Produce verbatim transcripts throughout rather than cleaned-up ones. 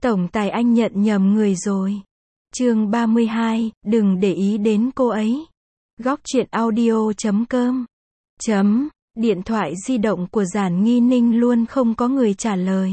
Tổng tài anh nhận nhầm người rồi. Chương ba mươi hai, đừng để ý đến cô ấy. Góc truyện audio chấm com. Chấm, điện thoại di động của Giản Nghi Ninh luôn không có người trả lời.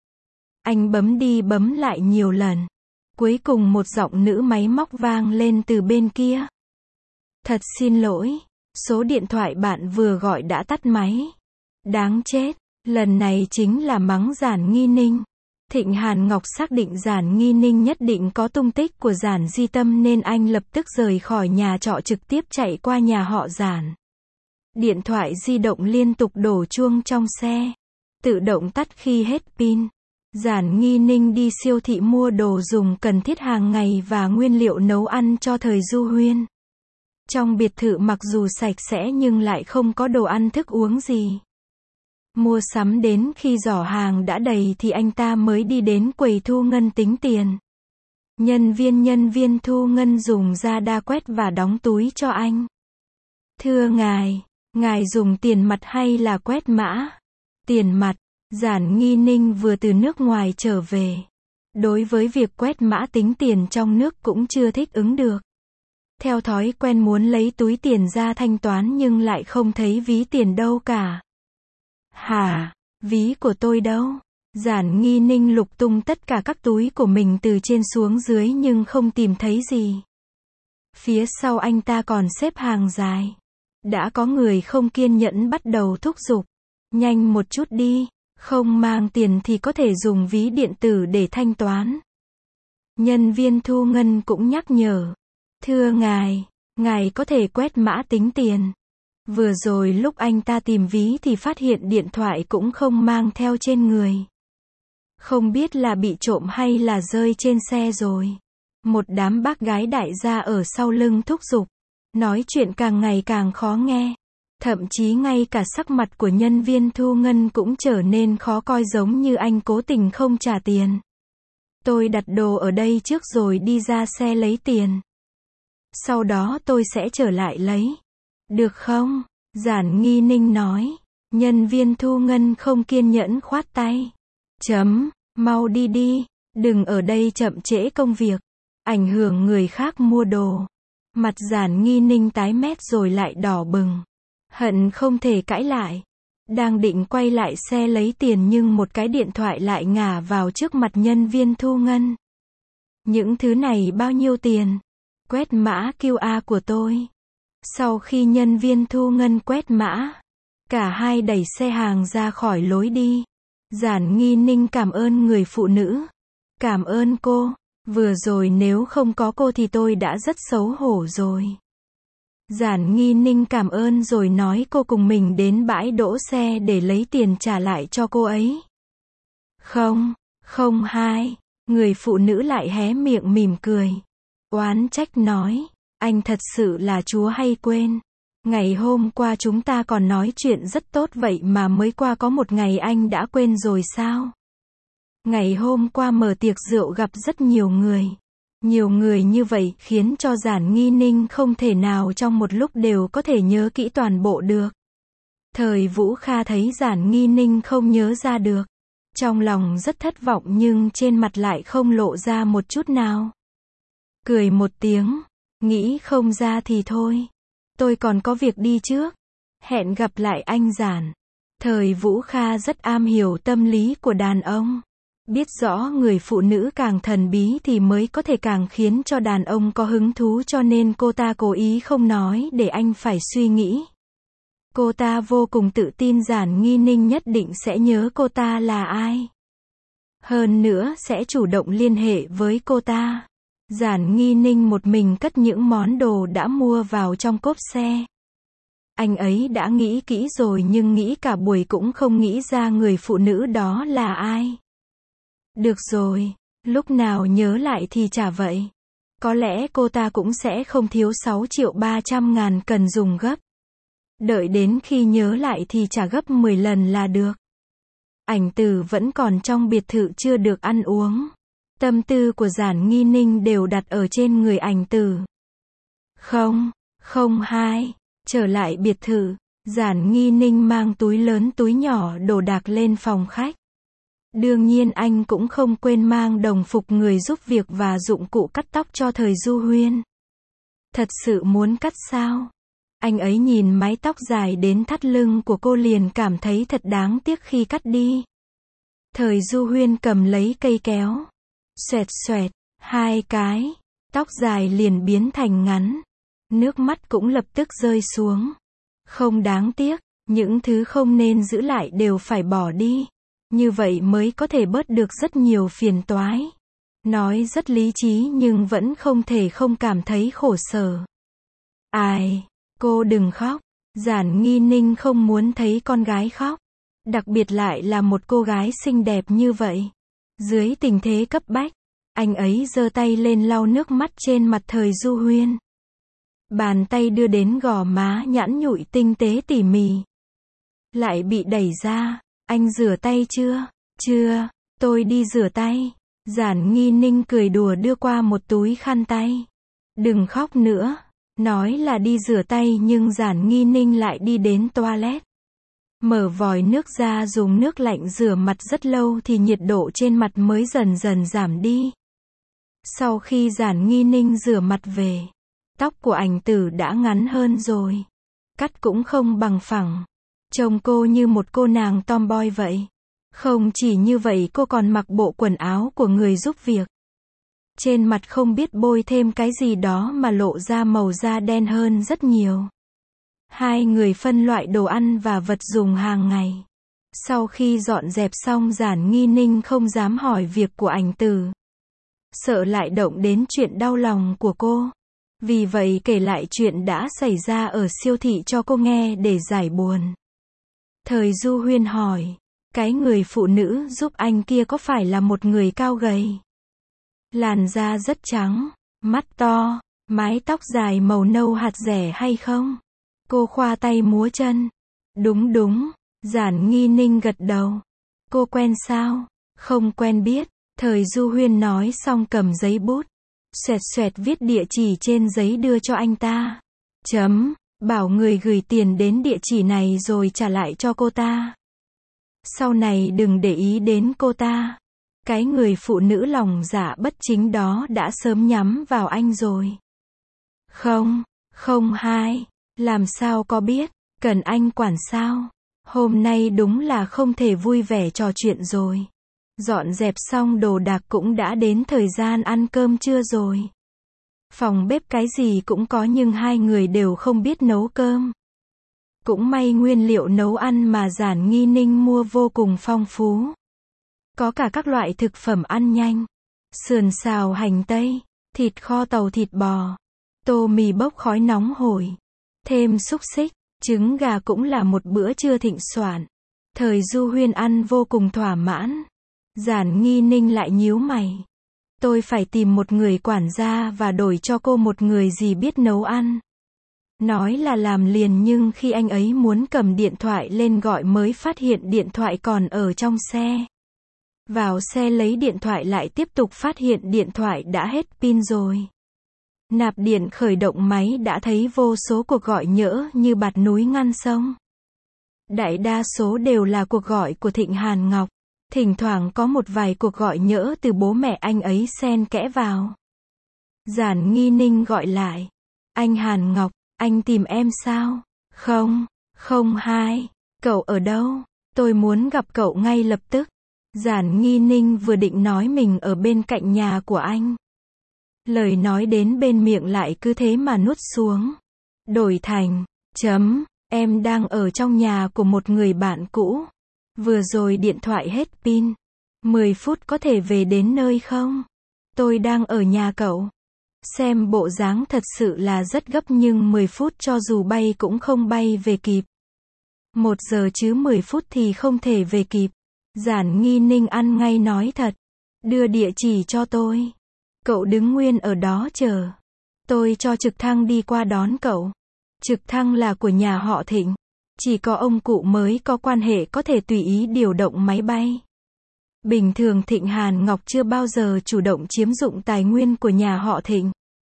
Anh bấm đi bấm lại nhiều lần. Cuối cùng một giọng nữ máy móc vang lên từ bên kia. Thật xin lỗi, số điện thoại bạn vừa gọi đã tắt máy. Đáng chết, lần này chính là mắng Giản Nghi Ninh. Thịnh Hàn Ngọc xác định Giản Nghi Ninh nhất định có tung tích của Giản Di Tâm nên anh lập tức rời khỏi nhà trọ trực tiếp chạy qua nhà họ Giản. Điện thoại di động liên tục đổ chuông trong xe, tự động tắt khi hết pin. Giản Nghi Ninh đi siêu thị mua đồ dùng cần thiết hàng ngày và nguyên liệu nấu ăn cho thời du huyên. Trong biệt thự mặc dù sạch sẽ nhưng lại không có đồ ăn thức uống gì. Mua sắm đến khi giỏ hàng đã đầy thì anh ta mới đi đến quầy thu ngân tính tiền. Nhân viên nhân viên thu ngân dùng ra đa quét và đóng túi cho anh. Thưa ngài, ngài dùng tiền mặt hay là quét mã? Tiền mặt. Giản Nghi Ninh vừa từ nước ngoài trở về. Đối với việc quét mã tính tiền trong nước cũng chưa thích ứng được. Theo thói quen muốn lấy túi tiền ra thanh toán nhưng lại không thấy ví tiền đâu cả. Hả? Ví của tôi đâu? Giản Nghi Ninh lục tung tất cả các túi của mình từ trên xuống dưới nhưng không tìm thấy gì. Phía sau anh ta còn xếp hàng dài. Đã có người không kiên nhẫn bắt đầu thúc giục. Nhanh một chút đi, không mang tiền thì có thể dùng ví điện tử để thanh toán. Nhân viên thu ngân cũng nhắc nhở. Thưa ngài, ngài có thể quét mã tính tiền. Vừa rồi lúc anh ta tìm ví thì phát hiện điện thoại cũng không mang theo trên người. Không biết là bị trộm hay là rơi trên xe rồi. Một đám bác gái đại gia ở sau lưng thúc giục. Nói chuyện càng ngày càng khó nghe. Thậm chí ngay cả sắc mặt của nhân viên thu ngân cũng trở nên khó coi giống như anh cố tình không trả tiền. Tôi đặt đồ ở đây trước rồi đi ra xe lấy tiền. Sau đó tôi sẽ trở lại lấy. Được không? Giản Nghi Ninh nói. Nhân viên thu ngân không kiên nhẫn khoát tay. Chấm, mau đi đi, đừng ở đây chậm trễ công việc. Ảnh hưởng người khác mua đồ. Mặt Giản Nghi Ninh tái mét rồi lại đỏ bừng. Hận không thể cãi lại. Đang định quay lại xe lấy tiền nhưng một cái điện thoại lại ngả vào trước mặt nhân viên thu ngân. Những thứ này bao nhiêu tiền? Quét mã quy rờ của tôi. Sau khi nhân viên thu ngân quét mã, cả hai đẩy xe hàng ra khỏi lối đi. Giản Nghi Ninh cảm ơn người phụ nữ. Cảm ơn cô. Vừa rồi nếu không có cô thì tôi đã rất xấu hổ rồi. Giản Nghi Ninh cảm ơn rồi nói cô cùng mình đến bãi đỗ xe để lấy tiền trả lại cho cô ấy. Không, không hai. Người phụ nữ lại hé miệng mỉm cười. Oán trách nói. Anh thật sự là chúa hay quên. Ngày hôm qua chúng ta còn nói chuyện rất tốt vậy mà mới qua có một ngày anh đã quên rồi sao? Ngày hôm qua mở tiệc rượu gặp rất nhiều người. Nhiều người như vậy khiến cho Giản Nghi Ninh không thể nào trong một lúc đều có thể nhớ kỹ toàn bộ được. Thời Vũ Kha thấy Giản Nghi Ninh không nhớ ra được. Trong lòng rất thất vọng nhưng trên mặt lại không lộ ra một chút nào. Cười một tiếng. Nghĩ không ra thì thôi. Tôi còn có việc đi trước. Hẹn gặp lại anh Giản. Thời Vũ Kha rất am hiểu tâm lý của đàn ông. Biết rõ người phụ nữ càng thần bí thì mới có thể càng khiến cho đàn ông có hứng thú cho nên cô ta cố ý không nói để anh phải suy nghĩ. Cô ta vô cùng tự tin Giản Nghi Ninh nhất định sẽ nhớ cô ta là ai. Hơn nữa sẽ chủ động liên hệ với cô ta. Giản Nghi Ninh một mình cất những món đồ đã mua vào trong cốp xe. Anh ấy đã nghĩ kỹ rồi nhưng nghĩ cả buổi cũng không nghĩ ra người phụ nữ đó là ai. Được rồi, lúc nào nhớ lại thì trả vậy. Có lẽ cô ta cũng sẽ không thiếu sáu triệu ba trăm ngàn cần dùng gấp. Đợi đến khi nhớ lại thì trả gấp mười lần là được. Ảnh Tử vẫn còn trong biệt thự chưa được ăn uống. Tâm tư của Giản Nghi Ninh đều đặt ở trên người Ảnh Tử. Không, không hai. Trở lại biệt thự, Giản Nghi Ninh mang túi lớn túi nhỏ đồ đạc lên phòng khách. Đương nhiên anh cũng không quên mang đồng phục người giúp việc và dụng cụ cắt tóc cho Thời Du Huyên. Thật sự muốn cắt sao? Anh ấy nhìn mái tóc dài đến thắt lưng của cô liền cảm thấy thật đáng tiếc khi cắt đi. Thời Du Huyên cầm lấy cây kéo. Xoẹt xoẹt, hai cái. Tóc dài liền biến thành ngắn. Nước mắt cũng lập tức rơi xuống. Không đáng tiếc, những thứ không nên giữ lại đều phải bỏ đi. Như vậy mới có thể bớt được rất nhiều phiền toái. Nói rất lý trí nhưng vẫn không thể không cảm thấy khổ sở. Ai, cô đừng khóc. Giản Nghi Ninh không muốn thấy con gái khóc. Đặc biệt lại là một cô gái xinh đẹp như vậy. Dưới tình thế cấp bách, anh ấy giơ tay lên lau nước mắt trên mặt Thời Du Huyên. Bàn tay đưa đến gò má nhẵn nhụi tinh tế tỉ mỉ. Lại bị đẩy ra. Anh rửa tay chưa? Chưa, tôi đi rửa tay. Giản Nghi Ninh cười đùa đưa qua một túi khăn tay. Đừng khóc nữa. Nói là đi rửa tay nhưng Giản Nghi Ninh lại đi đến toilet. Mở vòi nước ra dùng nước lạnh rửa mặt rất lâu thì nhiệt độ trên mặt mới dần dần giảm đi. Sau khi Giản Nghi Ninh rửa mặt về, tóc của ảnh tử đã ngắn hơn rồi. Cắt cũng không bằng phẳng. Trông cô như một cô nàng tomboy vậy. Không chỉ như vậy cô còn mặc bộ quần áo của người giúp việc. Trên mặt không biết bôi thêm cái gì đó mà lộ ra màu da đen hơn rất nhiều. Hai người phân loại đồ ăn và vật dùng hàng ngày. Sau khi dọn dẹp xong Giản Nghi Ninh không dám hỏi việc của ảnh tử. Sợ lại động đến chuyện đau lòng của cô. Vì vậy kể lại chuyện đã xảy ra ở siêu thị cho cô nghe để giải buồn. Thời Du Huyên hỏi, cái người phụ nữ giúp anh kia có phải là một người cao gầy? Làn da rất trắng, mắt to, mái tóc dài màu nâu hạt rẻ hay không? Cô khoa tay múa chân. Đúng đúng, Giản Nghi Ninh gật đầu. Cô quen sao? Không quen biết. Thời Du Huyên nói xong cầm giấy bút. Xoẹt xoẹt viết địa chỉ trên giấy đưa cho anh ta. Chấm, bảo người gửi tiền đến địa chỉ này rồi trả lại cho cô ta. Sau này đừng để ý đến cô ta. Cái người phụ nữ lòng dạ bất chính đó đã sớm nhắm vào anh rồi. Không, không hai. Làm sao có biết, cần anh quản sao? Hôm nay đúng là không thể vui vẻ trò chuyện rồi. Dọn dẹp xong đồ đạc cũng đã đến thời gian ăn cơm trưa rồi. Phòng bếp cái gì cũng có nhưng hai người đều không biết nấu cơm. Cũng may nguyên liệu nấu ăn mà Giản Nghi Ninh mua vô cùng phong phú. Có cả các loại thực phẩm ăn nhanh. Sườn xào hành tây, thịt kho tàu thịt bò, tô mì bốc khói nóng hổi. Thêm xúc xích, trứng gà cũng là một bữa trưa thịnh soạn. Thời Du Huyên ăn vô cùng thỏa mãn. Giản Nghi Ninh lại nhíu mày. Tôi phải tìm một người quản gia và đổi cho cô một người gì biết nấu ăn. Nói là làm liền nhưng khi anh ấy muốn cầm điện thoại lên gọi mới phát hiện điện thoại còn ở trong xe. Vào xe lấy điện thoại lại tiếp tục phát hiện điện thoại đã hết pin rồi. Nạp điện khởi động máy đã thấy vô số cuộc gọi nhỡ như bạt núi ngăn sông. Đại đa số đều là cuộc gọi của Thịnh Hàn Ngọc. Thỉnh thoảng có một vài cuộc gọi nhỡ từ bố mẹ anh ấy xen kẽ vào. Giản Nghi Ninh gọi lại. Anh Hàn Ngọc, anh tìm em sao? Không, không hai. Cậu ở đâu? Tôi muốn gặp cậu ngay lập tức. Giản Nghi Ninh vừa định nói mình ở bên cạnh nhà của anh. Lời nói đến bên miệng lại cứ thế mà nuốt xuống. Đổi thành, chấm, em đang ở trong nhà của một người bạn cũ. Vừa rồi điện thoại hết pin. mười phút có thể về đến nơi không? Tôi đang ở nhà cậu. Xem bộ dáng thật sự là rất gấp nhưng mười phút cho dù bay cũng không bay về kịp. Một giờ chứ mười phút thì không thể về kịp. Giản Nghi Ninh ăn ngay nói thật. Đưa địa chỉ cho tôi. Cậu đứng nguyên ở đó chờ. Tôi cho trực thăng đi qua đón cậu. Trực thăng là của nhà họ Thịnh. Chỉ có ông cụ mới có quan hệ có thể tùy ý điều động máy bay. Bình thường Thịnh Hàn Ngọc chưa bao giờ chủ động chiếm dụng tài nguyên của nhà họ Thịnh.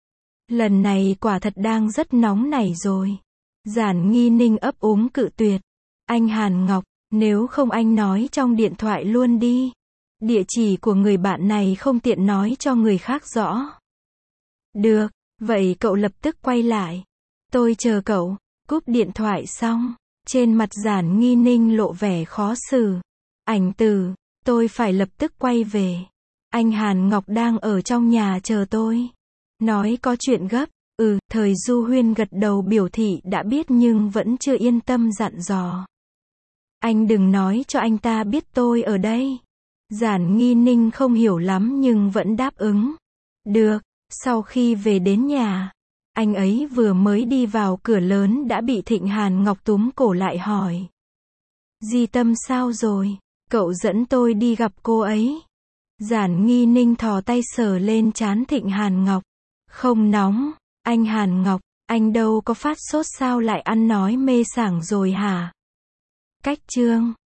Lần này quả thật đang rất nóng nảy rồi. Giản Nghi Ninh ấp úng cự tuyệt. Anh Hàn Ngọc, nếu không anh nói trong điện thoại luôn đi. Địa chỉ của người bạn này không tiện nói cho người khác rõ. Được, vậy cậu lập tức quay lại. Tôi chờ cậu. Cúp điện thoại xong, trên mặt Giản Nghi Ninh lộ vẻ khó xử. Ảnh Từ, tôi phải lập tức quay về. Anh Hàn Ngọc đang ở trong nhà chờ tôi. Nói có chuyện gấp. Ừ, Thời Du Huyên gật đầu biểu thị đã biết nhưng vẫn chưa yên tâm dặn dò. Anh đừng nói cho anh ta biết tôi ở đây. Giản Nghi Ninh không hiểu lắm nhưng vẫn đáp ứng. Được, sau khi về đến nhà, anh ấy vừa mới đi vào cửa lớn đã bị Thịnh Hàn Ngọc túm cổ lại hỏi. Di Tâm sao rồi? Cậu dẫn tôi đi gặp cô ấy. Giản Nghi Ninh thò tay sờ lên trán Thịnh Hàn Ngọc. Không nóng, anh Hàn Ngọc, anh đâu có phát sốt sao lại ăn nói mê sảng rồi hả? Cách chương